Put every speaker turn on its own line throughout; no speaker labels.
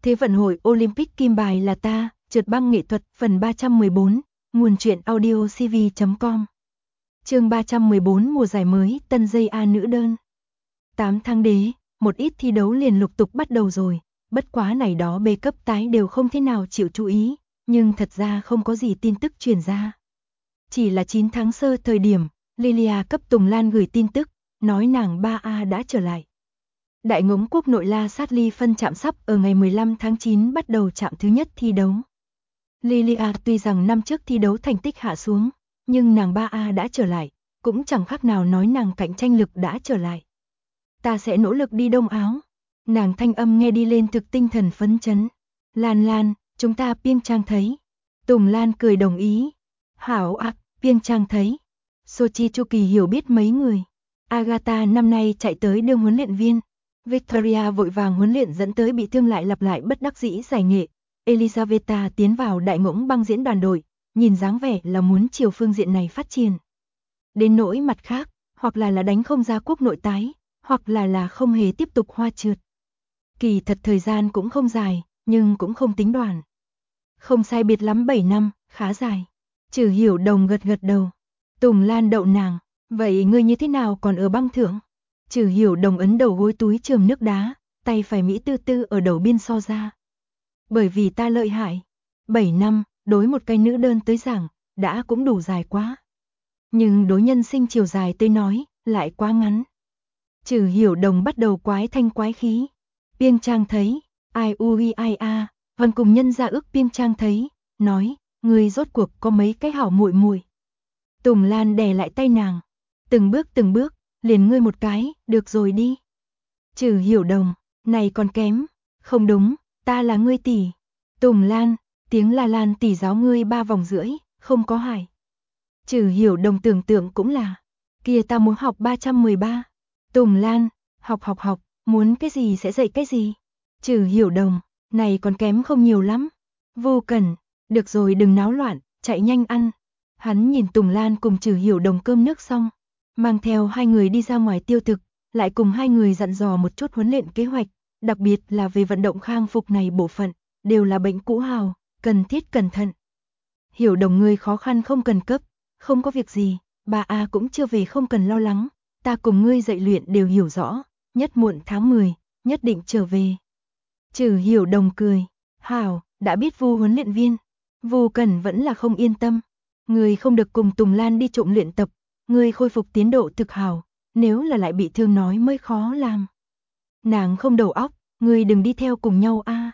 Thế vận hội Olympic kim bài là ta, trượt băng nghệ thuật phần 314, nguồn truyện audio cv.com. Chương 314 mùa giải mới tân dây A nữ đơn. 8 tháng đế, một ít thi đấu liền lục tục bắt đầu rồi, bất quá này đó B cấp tái đều không thế nào chịu chú ý, nhưng thật ra không có gì tin tức truyền ra. Chỉ là 9 tháng sơ thời điểm, Lilia cấp Tùng Lan gửi tin tức, nói nàng 3A đã trở lại. Đại ngỗng quốc nội La Sát Ly phân chạm sắp ở ngày 15 tháng 9 bắt đầu chạm thứ nhất thi đấu. Lilia tuy rằng năm trước thi đấu thành tích hạ xuống, nhưng nàng 3A đã trở lại, cũng chẳng khác nào nói nàng cạnh tranh lực đã trở lại. Ta sẽ nỗ lực đi Đông Áo. Nàng thanh âm nghe đi lên thực tinh thần phấn chấn. Lan, chúng ta Piêng Trang thấy. Tùng Lan cười đồng ý. Hảo ạ, Piêng Trang thấy. Sochi Chu Kỳ hiểu biết mấy người. Agatha năm nay chạy tới đương huấn luyện viên. Victoria vội vàng huấn luyện dẫn tới bị thương lại lặp lại bất đắc dĩ giải nghệ. Elizaveta tiến vào đại ngỗng băng diễn đoàn đội, nhìn dáng vẻ là muốn chiều phương diện này phát triển. Đến nỗi mặt khác, hoặc là đánh không ra quốc nội tái, hoặc là không hề tiếp tục hoa trượt. Kỳ thật thời gian cũng không dài, nhưng cũng không tính đoàn. Không sai biệt lắm 7 năm, khá dài. Trừ Hiểu Đồng gật đầu. Tùng Lan đậu nàng, vậy ngươi như thế nào còn ở băng thượng? Trừ Hiểu Đồng ấn đầu gối túi chườm nước đá, tay phải Mỹ tư tư ở đầu biên so ra. Bởi vì ta lợi hại. 7 năm, đối một cái nữ đơn tới giảng, đã cũng đủ dài quá. Nhưng đối nhân sinh chiều dài tới nói, lại quá ngắn. Trừ Hiểu Đồng bắt đầu quái thanh quái khí. Piêng Trang thấy, ai ui ai a, vẫn cùng nhân ra ước Piêng Trang thấy, nói, người rốt cuộc có mấy cái hảo muội muội. Tùng Lan đè lại tay nàng, từng bước, liền ngươi một cái, được rồi đi. Trừ Hiểu Đồng, này còn kém, không đúng, ta là ngươi tỷ. Tùng Lan, tiếng La Lan tỷ giáo ngươi 3 vòng rưỡi, không có hại. Trừ Hiểu Đồng tưởng tượng cũng là, kia ta muốn học 313. Tùng Lan, học, muốn cái gì sẽ dạy cái gì. Trừ Hiểu Đồng, này còn kém không nhiều lắm. Vô Cẩn, được rồi đừng náo loạn, chạy nhanh ăn. Hắn nhìn Tùng Lan cùng Trừ Hiểu Đồng cơm nước xong, mang theo hai người đi ra ngoài tiêu thực, lại cùng hai người dặn dò một chút huấn luyện kế hoạch, đặc biệt là về vận động khang phục này bộ phận, đều là bệnh cũ hào, cần thiết cẩn thận. Hiểu Đồng ngươi khó khăn không cần cấp, không có việc gì, bà A cũng chưa về không cần lo lắng, ta cùng ngươi dạy luyện đều hiểu rõ, nhất muộn tháng 10, nhất định trở về. Trừ Hiểu Đồng cười, hảo, đã biết Vu huấn luyện viên. Vu Cẩn vẫn là không yên tâm, ngươi không được cùng Tùng Lan đi trộm luyện tập, ngươi khôi phục tiến độ thực hảo, nếu là lại bị thương nói mới khó làm. Nàng không đầu óc, ngươi đừng đi theo cùng nhau a.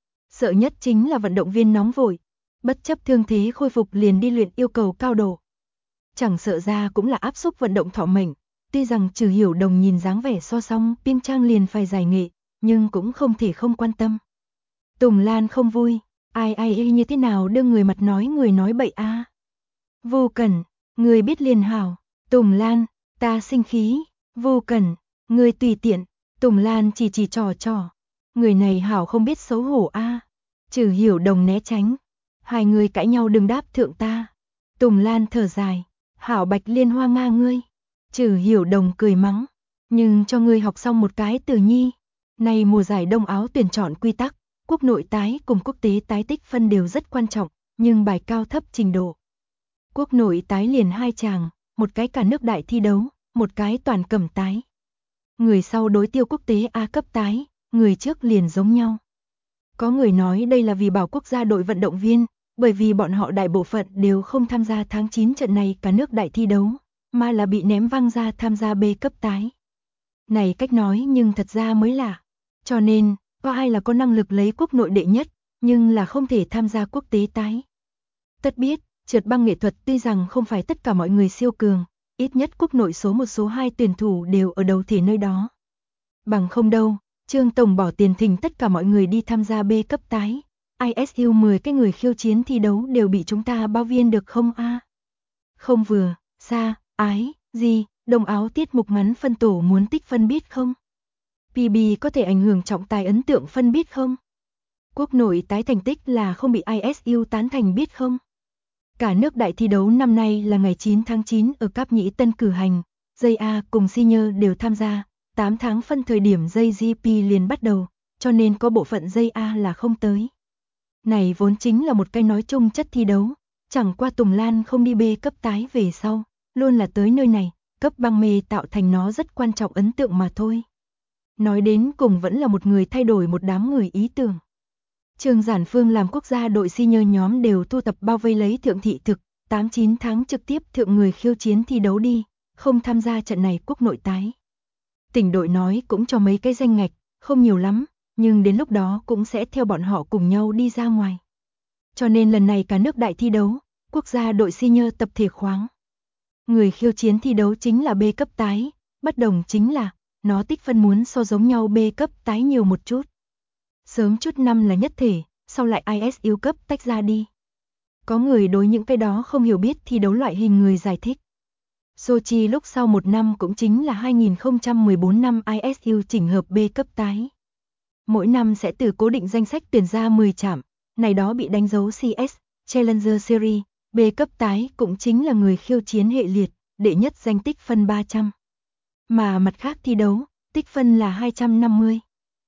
Sợ nhất chính là vận động viên nóng vội, bất chấp thương thế khôi phục liền đi luyện yêu cầu cao độ. Chẳng sợ ra cũng là áp xúc vận động thọ mệnh, tuy rằng Trừ Hiểu Đồng nhìn dáng vẻ so song Piêng Trang liền phải giải nghệ, nhưng cũng không thể không quan tâm. Tùng Lan không vui, ai như thế nào đưa người mặt nói người nói bậy a. Vô Cẩn, người biết liền hảo. Tùng Lan, ta sinh khí. Vô Cẩn, người tùy tiện. Tùng Lan chỉ trò. Người này hảo không biết xấu hổ a. Trừ Hiểu Đồng né tránh. Hai người cãi nhau đừng đáp thượng ta. Tùng Lan thở dài. Hảo Bạch Liên Hoa Nga ngươi. Trừ Hiểu Đồng cười mắng. Nhưng cho ngươi học xong một cái từ nhi. Này mùa giải Đông Áo tuyển chọn quy tắc, quốc nội tái cùng quốc tế tái tích phân đều rất quan trọng, nhưng bài cao thấp trình độ. Quốc nội tái liền 2 chàng, một cái cả nước đại thi đấu, một cái toàn cẩm tái. Người sau đối tiêu quốc tế A cấp tái, người trước liền giống nhau. Có người nói đây là vì bảo quốc gia đội vận động viên, bởi vì bọn họ đại bộ phận đều không tham gia tháng 9 trận này cả nước đại thi đấu, mà là bị ném văng ra tham gia B cấp tái. Này cách nói nhưng thật ra mới lạ. Cho nên, có ai là có năng lực lấy quốc nội đệ nhất, nhưng là không thể tham gia quốc tế tái. Tất biết, trượt băng nghệ thuật tuy rằng không phải tất cả mọi người siêu cường, ít nhất quốc nội số 1 số 2 tuyển thủ đều ở đầu thể nơi đó. Bằng không đâu, Trương Tổng bỏ tiền thỉnh tất cả mọi người đi tham gia B cấp tái, ISU 10 cái người khiêu chiến thi đấu đều bị chúng ta bao viên được không a? Không vừa, xa, ái, gì, Đông Áo tiết mục ngắn phân tổ muốn tích phân biết không? PB có thể ảnh hưởng trọng tài ấn tượng phân biết không? Quốc nội tái thành tích là không bị ISU tán thành biết không? Cả nước đại thi đấu năm nay là ngày 9 tháng 9 ở Cáp Nhĩ Tân cử hành, dây A cùng Senior đều tham gia, 8 tháng phân thời điểm dây GP liền bắt đầu, cho nên có bộ phận dây A là không tới. Này vốn chính là một cái nói chung chất thi đấu, chẳng qua Tùng Lan không đi B cấp tái về sau, luôn là tới nơi này, cấp băng mê tạo thành nó rất quan trọng ấn tượng mà thôi. Nói đến cùng vẫn là một người thay đổi một đám người ý tưởng. Trương Giản Phương làm quốc gia đội senior nhóm đều tu tập bao vây lấy thượng thị thực, 8-9 tháng trực tiếp thượng người khiêu chiến thi đấu đi, không tham gia trận này quốc nội tái. Tỉnh đội nói cũng cho mấy cái danh ngạch, không nhiều lắm, nhưng đến lúc đó cũng sẽ theo bọn họ cùng nhau đi ra ngoài. Cho nên lần này cả nước đại thi đấu, quốc gia đội senior tập thể khoáng. Người khiêu chiến thi đấu chính là B cấp tái, bất đồng chính là, nó tích phân muốn so giống nhau B cấp tái nhiều một chút. Sớm chút năm là nhất thể, sau lại ISU cấp tách ra đi. Có người đối những cái đó không hiểu biết thi đấu loại hình người giải thích. Sochi lúc sau một năm cũng chính là 2014 năm ISU chỉnh hợp B cấp tái. Mỗi năm sẽ từ cố định danh sách tuyển ra 10 trạm, này đó bị đánh dấu CS, Challenger Series, B cấp tái cũng chính là người khiêu chiến hệ liệt, đệ nhất danh tích phân 300. Mà mặt khác thi đấu, tích phân là 250.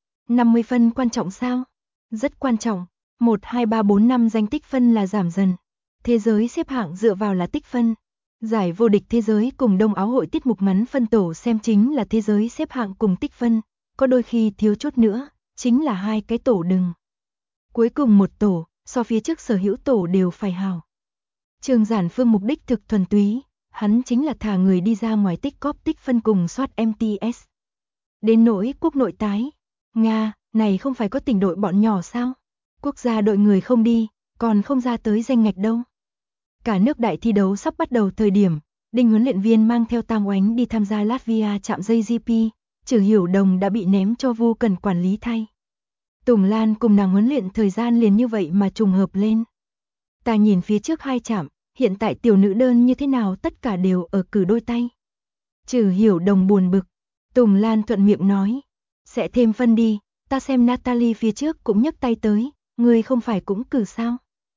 50 phân quan trọng sao? Rất quan trọng, 1, 2, 3, 4, 5 danh tích phân là giảm dần. Thế giới xếp hạng dựa vào là tích phân. Giải vô địch thế giới cùng Đông Áo hội tiết mục ngắn phân tổ xem chính là thế giới xếp hạng cùng tích phân, có đôi khi thiếu chút nữa, chính là hai cái tổ đừng. Cuối cùng một tổ, so phía trước sở hữu tổ đều phải hào. Trương Giản Phương mục đích thực thuần túy, hắn chính là thả người đi ra ngoài tích cóp tích phân cùng soát MTS. Đến nỗi quốc nội tái, Nga, này không phải có tỉnh đội bọn nhỏ sao? Quốc gia đội người không đi, còn không ra tới danh ngạch đâu. Cả nước đại thi đấu sắp bắt đầu thời điểm, Đinh huấn luyện viên mang theo Tam Oánh đi tham gia Latvia chạm dây GP, Trử Hiểu Đồng đã bị ném cho Vu Cần quản lý thay. Tùng Lan cùng nàng huấn luyện thời gian liền như vậy mà trùng hợp lên. Ta nhìn phía trước hai chạm, hiện tại tiểu nữ đơn như thế nào tất cả đều ở cử đôi tay. Trử Hiểu Đồng buồn bực, Tùng Lan thuận miệng nói, sẽ thêm phân đi, ta xem Natalie phía trước cũng nhấc tay tới, ngươi không phải cũng cử sao?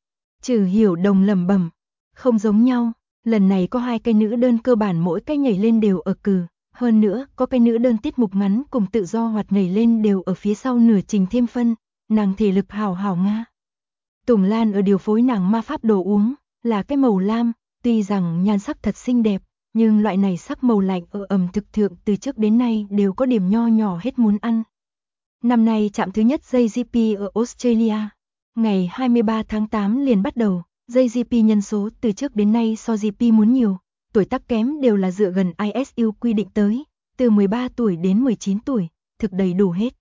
Trử Hiểu Đồng lẩm bẩm, không giống nhau, lần này có hai cái nữ đơn cơ bản mỗi cái nhảy lên đều ở cử, hơn nữa có cái nữ đơn tiết mục ngắn cùng tự do hoạt nhảy lên đều ở phía sau nửa trình thêm phân, nàng thể lực hảo hảo nga. Tùng Lan ở điều phối nàng ma pháp đồ uống, là cái màu lam, tuy rằng nhan sắc thật xinh đẹp, nhưng loại này sắc màu lạnh ở ẩm thực thượng từ trước đến nay đều có điểm nho nhỏ hết muốn ăn. Năm nay chạm thứ nhất dây GP ở Australia, ngày 23 tháng 8 liền bắt đầu, dây GP nhân số từ trước đến nay so GP muốn nhiều, tuổi tác kém đều là dựa gần ISU quy định tới, từ 13 tuổi đến 19 tuổi, thực đầy đủ hết.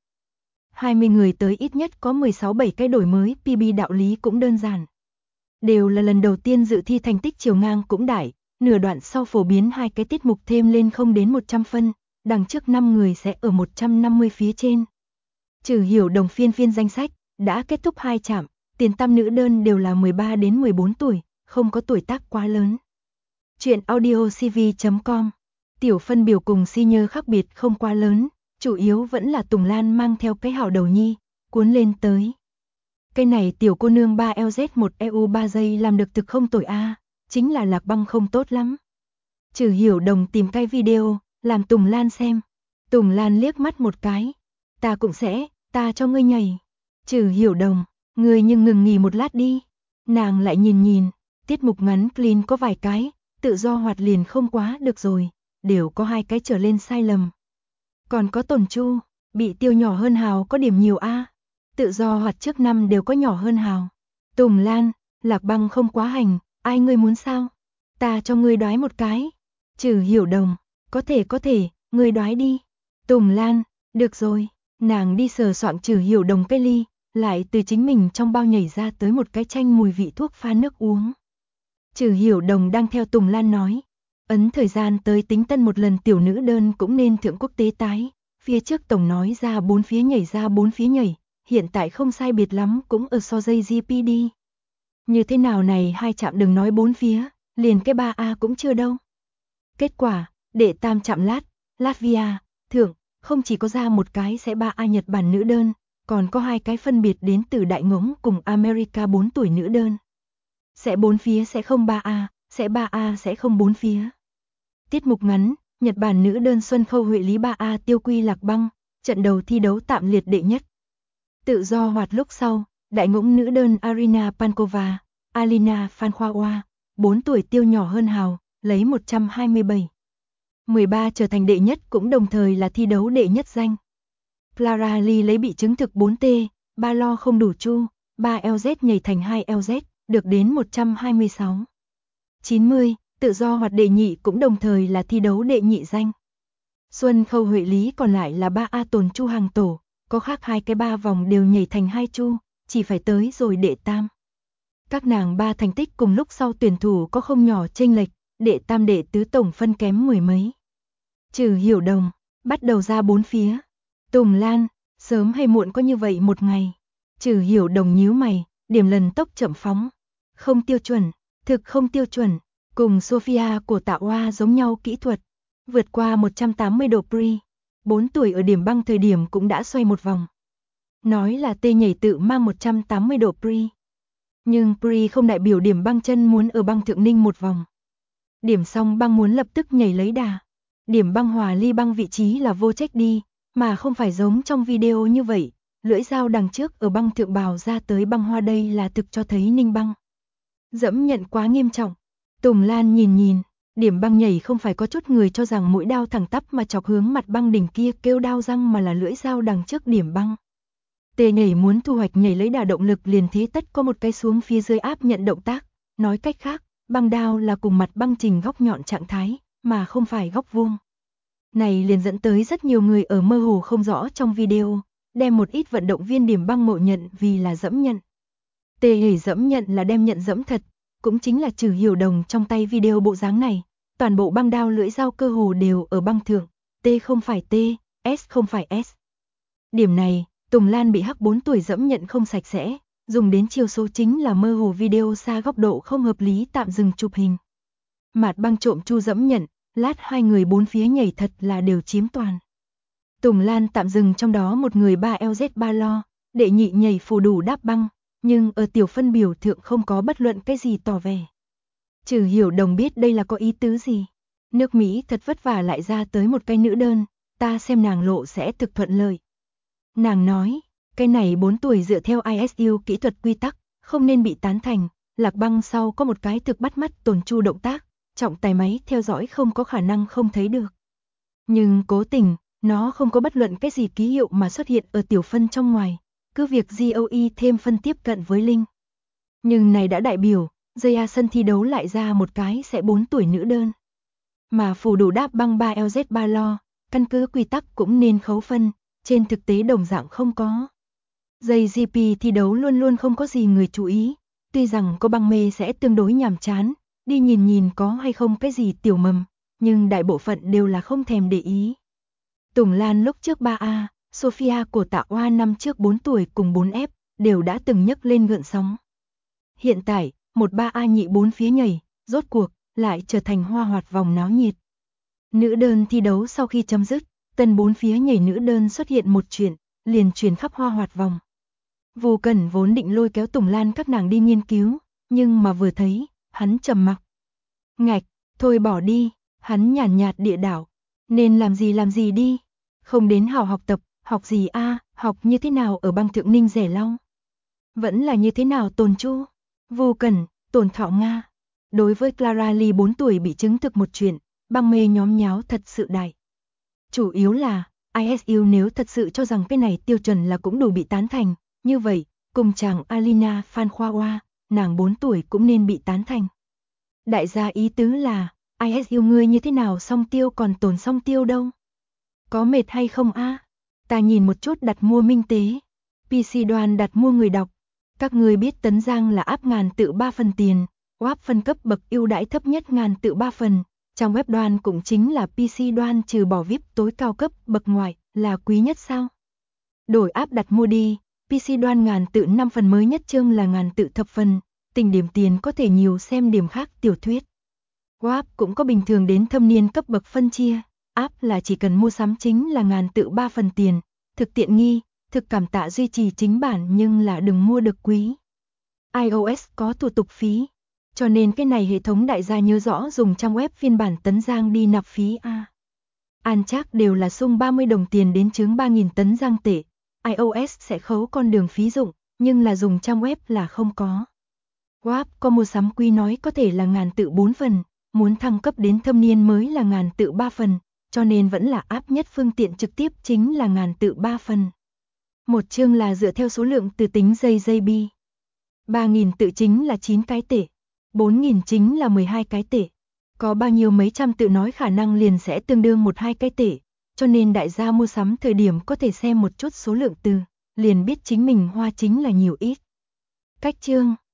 20 người tới ít nhất có 16-7 cái đổi mới, PB đạo lý cũng đơn giản. Đều là lần đầu tiên dự thi, thành tích chiều ngang cũng đại, nửa đoạn sau phổ biến hai cái tiết mục thêm lên không đến 100 phân, đằng trước 5 người sẽ ở 150 phía trên. Trừ Hiểu Đồng phiên danh sách, đã kết thúc hai chạm, tiền tam nữ đơn đều là 13 đến 14 tuổi, không có tuổi tác quá lớn. Chuyện audiocv.com, tiểu phân biểu cùng senior khác biệt không quá lớn, chủ yếu vẫn là Tùng Lan mang theo cái hảo đầu nhi, cuốn lên tới. Cái này tiểu cô nương 3LZ1 EU 3 giây làm được thực không tồi a, chính là Lạc Băng không tốt lắm. Trừ Hiểu Đồng tìm cái video, làm Tùng Lan xem. Tùng Lan liếc mắt một cái, ta cũng sẽ, ta cho ngươi nhảy. Trừ Hiểu Đồng, ngươi nhưng ngừng nghỉ một lát đi. Nàng lại nhìn, tiết mục ngắn clean có vài cái, tự do hoạt liền không quá được rồi, đều có hai cái trở lên sai lầm. Còn có Tồn Chu, bị tiêu nhỏ hơn hào có điểm nhiều a. Tự do hoạt trước năm đều có nhỏ hơn hào. Tùng Lan, Lạc Băng không quá hành, ai ngươi muốn sao? Ta cho ngươi đoái một cái. Trừ Hiểu Đồng, có thể, ngươi đoái đi. Tùng Lan, được rồi, nàng đi sờ soạng Trừ Hiểu Đồng cái ly, lại từ chính mình trong bao nhảy ra tới một cái chanh mùi vị thuốc pha nước uống. Trừ Hiểu Đồng đang theo Tùng Lan nói, ấn thời gian tới tính tân một lần tiểu nữ đơn cũng nên thượng quốc tế tái, phía trước tổng nói ra 4 phía nhảy, hiện tại không sai biệt lắm cũng ở so dây GP đi. Như thế nào này hai chạm đừng nói 4 phía, liền cái 3A cũng chưa đâu. Kết quả, đệ tam chạm Latvia, thượng, không chỉ có ra một cái sẽ 3A Nhật Bản nữ đơn, còn có hai cái phân biệt đến từ Đại Ngỗng cùng America 4 tuổi nữ đơn. Sẽ 4 phía sẽ không 3A, sẽ 3A sẽ không 4 phía. Tiết mục ngắn, Nhật Bản nữ đơn Xuân Khâu Huệ Lý 3A Tiêu Quy Lạc Băng, trận đầu thi đấu tạm liệt đệ nhất. Tự do hoạt lúc sau, đại ngỗng nữ đơn Arina Pankova, Alina Fankhova, 4 tuổi tiêu nhỏ hơn Hào, lấy 127,13 trở thành đệ nhất cũng đồng thời là thi đấu đệ nhất danh. Clara Lee lấy bị chứng thực 4T, 3 lo không đủ chu, 3 LZ nhảy thành 2 LZ, được đến 126,90, tự do hoạt đệ nhị cũng đồng thời là thi đấu đệ nhị danh. Xuân Khâu Huệ Lý còn lại là 3A Tồn Chu hàng tổ, có khác 2 cái 3 vòng đều nhảy thành 2 chu, chỉ phải tới rồi đệ tam. Các nàng 3 thành tích cùng lúc sau tuyển thủ có không nhỏ chênh lệch, đệ tam đệ tứ tổng phân kém mười mấy. Trừ Hiểu Đồng, bắt đầu ra 4 phía. Tùng Lan, sớm hay muộn có như vậy một ngày. Trừ Hiểu Đồng nhíu mày, điểm lần tốc chậm phóng. Không tiêu chuẩn, thực không tiêu chuẩn, cùng Sophia của Tạ Oa giống nhau kỹ thuật. Vượt qua 180 độ Pri, 4 tuổi ở điểm băng thời điểm cũng đã xoay một vòng. Nói là tê nhảy tự mang 180 độ Pri. Nhưng Pri không đại biểu điểm băng chân muốn ở băng thượng ninh một vòng. Điểm xong băng muốn lập tức nhảy lấy đà. Điểm băng hòa ly băng vị trí là vô trách đi, mà không phải giống trong video như vậy. Lưỡi dao đằng trước ở băng thượng bào ra tới băng hoa đây là thực cho thấy ninh băng. Dẫm nhận quá nghiêm trọng. Tùng Lan nhìn, điểm băng nhảy không phải có chút người cho rằng mũi đao thẳng tắp mà chọc hướng mặt băng đỉnh kia kêu đao răng mà là lưỡi dao đằng trước điểm băng. Tê nhảy muốn thu hoạch nhảy lấy đà động lực liền thế tất có một cái xuống phía dưới áp nhận động tác, nói cách khác, băng đao là cùng mặt băng trình góc nhọn trạng thái, mà không phải góc vuông. Này liền dẫn tới rất nhiều người ở mơ hồ không rõ trong video, đem một ít vận động viên điểm băng ngộ nhận vì là dẫm nhận. Tê nhảy dẫm nhận là đem nhận dẫm thật, cũng chính là Trừ Hiểu Đồng trong tay video bộ dáng này, toàn bộ băng đao lưỡi dao cơ hồ đều ở băng thượng, T không phải T, S không phải S. Điểm này, Tùng Lan bị hắc 4 tuổi dẫm nhận không sạch sẽ, dùng đến chiều số chính là mơ hồ video xa góc độ không hợp lý tạm dừng chụp hình. Mạt băng trộm chu dẫm nhận, lát hai người bốn phía nhảy thật là đều chiếm toàn. Tùng Lan tạm dừng trong đó một người 3 LZ 3 lo, đệ nhị nhảy phù đủ đáp băng, nhưng ở tiểu phân biểu thượng không có bất luận cái gì tỏ vẻ. Trừ Hiểu Đồng biết đây là có ý tứ gì. Nước Mỹ thật vất vả lại ra tới một cái nữ đơn, ta xem nàng lộ sẽ thực thuận lợi. Nàng nói, cái này 4 tuổi dựa theo ISU kỹ thuật quy tắc, không nên bị tán thành, lạc băng sau có một cái thực bắt mắt tồn chu động tác, trọng tài máy theo dõi không có khả năng không thấy được. Nhưng cố tình, nó không có bất luận cái gì ký hiệu mà xuất hiện ở tiểu phân trong ngoài, cứ việc GOE thêm phân tiếp cận với Linh. Nhưng này đã đại biểu, JA sân thi đấu lại ra một cái sẽ 4 tuổi nữ đơn. Mà phù đủ đáp băng 3 LZ 3 lo, căn cứ quy tắc cũng nên khấu phân, trên thực tế đồng dạng không có. JGP thi đấu luôn luôn không có gì người chú ý, tuy rằng có băng mê sẽ tương đối nhàm chán, đi nhìn có hay không cái gì tiểu mầm, nhưng đại bộ phận đều là không thèm để ý. Tùng Lan lúc trước 3A, Sophia của Tạ Oa năm trước 4 tuổi cùng 4F, đều đã từng nhấc lên gợn sóng. Hiện tại, một 3A nhị 4 phía nhảy, rốt cuộc, lại trở thành hoa hoạt vòng náo nhiệt. Nữ đơn thi đấu sau khi chấm dứt, tân 4 phía nhảy nữ đơn xuất hiện một chuyện, liền truyền khắp hoa hoạt vòng. Vô Cẩn vốn định lôi kéo Tùng Lan các nàng đi nghiên cứu, nhưng mà vừa thấy, hắn trầm mặc. Ngạch, thôi bỏ đi, hắn nhàn nhạt địa đảo, nên làm gì đi, không đến hào học tập, học gì a, học như thế nào ở băng thượng ninh rẻ lau. Vẫn là như thế nào tồn chu, Vô Cẩn, tồn thọ Nga. Đối với Clara Lee 4 tuổi bị chứng thực một chuyện, băng mê nhóm nháo thật sự đại. Chủ yếu là, ISU nếu thật sự cho rằng cái này tiêu chuẩn là cũng đủ bị tán thành, như vậy, cùng chàng Alina Fankhova, nàng 4 tuổi cũng nên bị tán thành. Đại gia ý tứ là, ISU ngươi như thế nào song tiêu còn tồn song tiêu đâu? Có mệt hay không a? Ta nhìn một chút đặt mua minh tế. PC đoàn đặt mua người đọc. Các người biết Tấn Giang là áp ngàn tự 3 phần tiền, WAP phân cấp bậc ưu đãi thấp nhất ngàn tự 3 phần. Trong web đoan cũng chính là PC đoan trừ bỏ VIP tối cao cấp bậc ngoại là quý nhất sao? Đổi áp đặt mua đi, PC đoan ngàn tự 5 phần mới nhất chương là ngàn tự thập phần, tình điểm tiền có thể nhiều xem điểm khác tiểu thuyết. WAP cũng có bình thường đến thâm niên cấp bậc phân chia, áp là chỉ cần mua sắm chính là ngàn tự 3 phần tiền, thực tiện nghi, thực cảm tạ duy trì chính bản nhưng là đừng mua được quý. iOS có thủ tục phí. Cho nên cái này hệ thống đại gia nhớ rõ dùng trang web phiên bản Tấn Giang đi nạp phí a. An chắc đều là sung 30 đồng tiền đến chướng 3.000 Tấn Giang tệ, iOS sẽ khấu con đường phí dụng, nhưng là dùng trang web là không có. WAP có mua sắm quý nói có thể là ngàn tự 4 phần, muốn thăng cấp đến thâm niên mới là ngàn tự 3 phần, cho nên vẫn là áp nhất phương tiện trực tiếp chính là ngàn tự 3 phần. Một chương là dựa theo số lượng từ tính JJB. 3.000 tự chính là 9 cái tể, 4.000 chính là 12 cái tể. Có bao nhiêu mấy trăm tự nói khả năng liền sẽ tương đương 1-2 cái tể, cho nên đại gia mua sắm thời điểm có thể xem một chút số lượng từ, liền biết chính mình hoa chính là nhiều ít. Cách chương